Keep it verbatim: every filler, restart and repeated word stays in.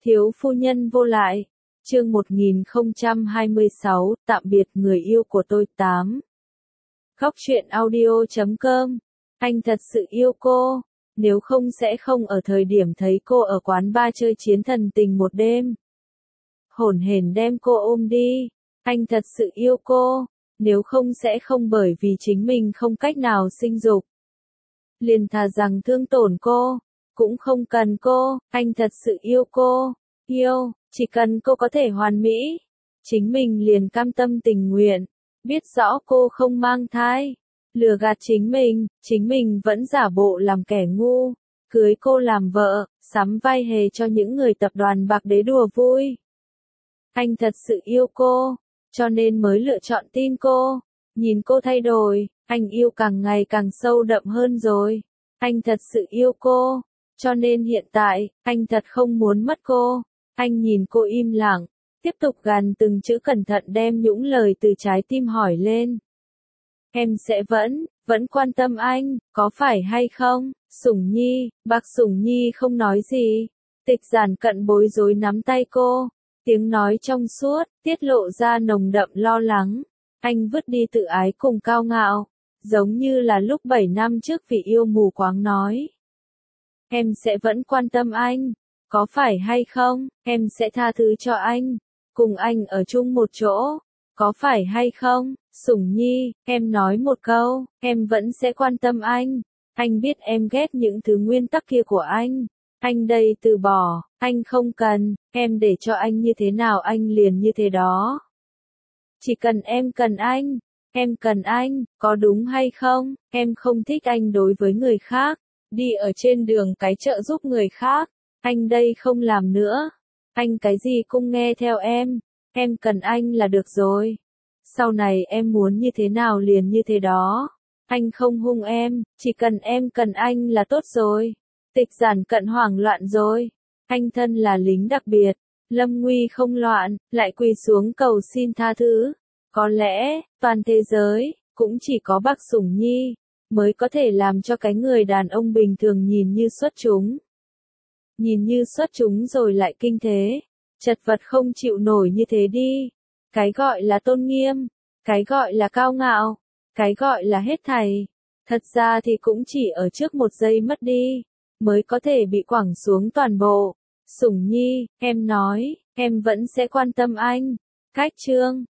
Thiếu phu nhân vô lại. Chương một nghìn không trăm hai mươi sáu, tạm biệt người yêu của tôi tám. Góc truyện audio chấm com. Anh thật sự yêu cô, nếu không sẽ không ở thời điểm thấy cô ở quán bar chơi chiến thần tình một đêm. Hổn hển đem cô ôm đi. Anh thật sự yêu cô, nếu không sẽ không bởi vì chính mình không cách nào sinh dục. Liền thà rằng thương tổn cô, cũng không cần cô, anh thật sự yêu cô, yêu, chỉ cần cô có thể hoàn mỹ, chính mình liền cam tâm tình nguyện, biết rõ cô không mang thai, lừa gạt chính mình, chính mình vẫn giả bộ làm kẻ ngu, cưới cô làm vợ, sắm vai hề cho những người tập đoàn bạc đế đùa vui. Anh thật sự yêu cô, cho nên mới lựa chọn tin cô, nhìn cô thay đổi, anh yêu càng ngày càng sâu đậm hơn rồi, anh thật sự yêu cô. Cho nên hiện tại, anh thật không muốn mất cô. Anh nhìn cô im lặng, tiếp tục gằn từng chữ cẩn thận đem những lời từ trái tim hỏi lên. Em sẽ vẫn, vẫn quan tâm anh, có phải hay không? Sủng Nhi, bác Sủng Nhi không nói gì. Tịch Giản Cận bối rối nắm tay cô, tiếng nói trong suốt, tiết lộ ra nồng đậm lo lắng. Anh vứt đi tự ái cùng cao ngạo, giống như là lúc bảy năm trước vì yêu mù quáng nói. Em sẽ vẫn quan tâm anh, có phải hay không, em sẽ tha thứ cho anh, cùng anh ở chung một chỗ, có phải hay không, Sủng Nhi, em nói một câu, em vẫn sẽ quan tâm anh, anh biết em ghét những thứ nguyên tắc kia của anh, anh đây từ bỏ, anh không cần, em để cho anh như thế nào anh liền như thế đó. Chỉ cần em cần anh, em cần anh, có đúng hay không, em không thích anh đối với người khác. Đi ở trên đường cái chợ giúp người khác, anh đây không làm nữa, anh cái gì cũng nghe theo em, em cần anh là được rồi. Sau này em muốn như thế nào liền như thế đó, anh không hung em, chỉ cần em cần anh là tốt rồi. Tịch Giản Cận hoảng loạn rồi, anh thân là lính đặc biệt, lâm nguy không loạn, lại quỳ xuống cầu xin tha thứ. Có lẽ, toàn thế giới, cũng chỉ có bác Sủng Nhi mới có thể làm cho cái người đàn ông bình thường nhìn như xuất chúng. Nhìn như xuất chúng rồi lại kinh thế, chật vật không chịu nổi như thế đi. Cái gọi là tôn nghiêm, cái gọi là cao ngạo, cái gọi là hết thảy. Thật ra thì cũng chỉ ở trước một giây mất đi, mới có thể bị quẳng xuống toàn bộ. Sủng Nhi, em nói, em vẫn sẽ quan tâm anh. Cách chương